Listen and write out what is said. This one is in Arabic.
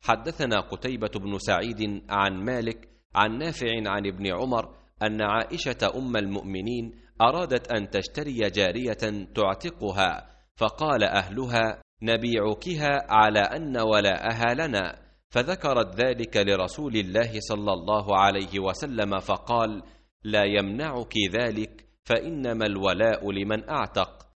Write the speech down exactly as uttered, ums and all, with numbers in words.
حدثنا قتيبة بن سعيد عن مالك عن نافع عن ابن عمر أن عائشة أم المؤمنين أرادت أن تشتري جارية تعتقها، فقال أهلها: نبيعكها على أن ولاءها لنا، فذكرت ذلك لرسول الله صلى الله عليه وسلم فقال: لا يمنعك ذلك، فإنما الولاء لمن أعتق.